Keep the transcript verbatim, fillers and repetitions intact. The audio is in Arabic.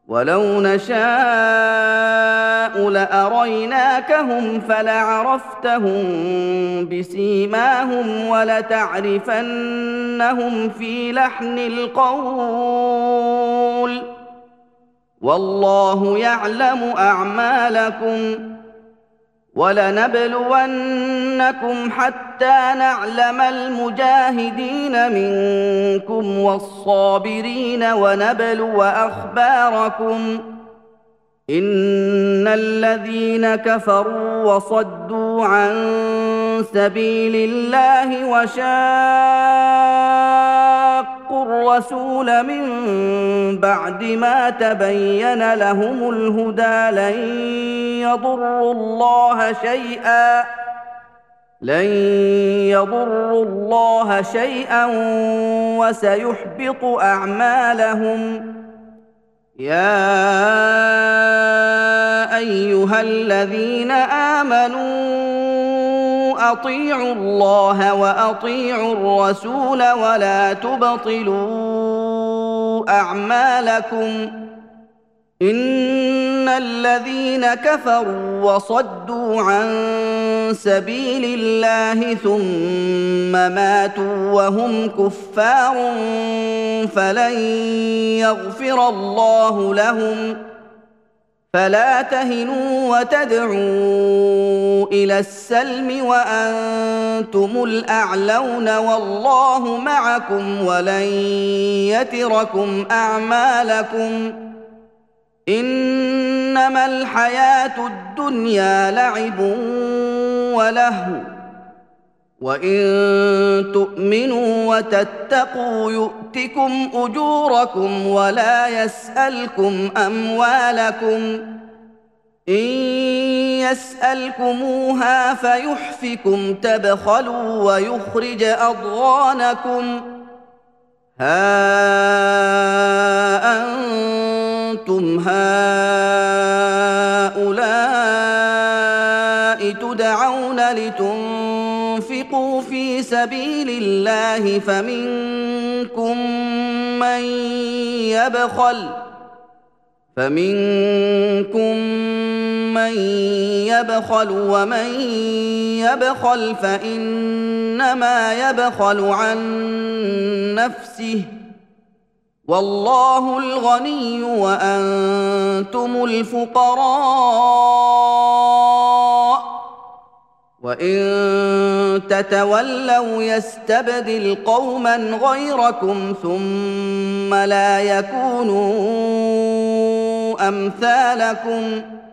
ولو نشاء لأريناكهم فلعرفتهم بسيماهم ولتعرفنهم في لحن القول والله يعلم أعمالكم ولنبلونكم حتى نعلم المجاهدين منكم والصابرين ونبلو أخباركم إن الذين كفروا وصدوا عن سبيل الله وشاقوا الرسول من بعد ما تبين لهم الهدى لن يضروا الله شيئا لن يضروا الله شيئا وسيحبط أعمالهم يا أيها الذين آمنوا أطيعوا الله وأطيعوا الرسول ولا تبطلوا أعمالكم إن الذين كفروا وصدوا عن سبيل الله ثم ماتوا وهم كفار فلن يغفر الله لهم فلا تهنوا وتدعوا إلى السلم وأنتم الأعلون والله معكم ولن يتركم أعمالكم إنما الحياة الدنيا لعب ولهو وإن تؤمنوا وتتقوا يؤتكم أجوركم ولا يسألكم أموالكم إن يسألكموها فيحفكم تبخلوا ويخرج أضغانكم ها أنتم هؤلاء تدعون لتنفقوا في سبيل الله فمنكم من يبخل فمنكم من يبخل ومن يبخل فإنما يبخل عن نفسه والله الغني وأنتم الفقراء وإن تتولوا يستبدل قوما غيركم ثم لا يكونوا أمثالكم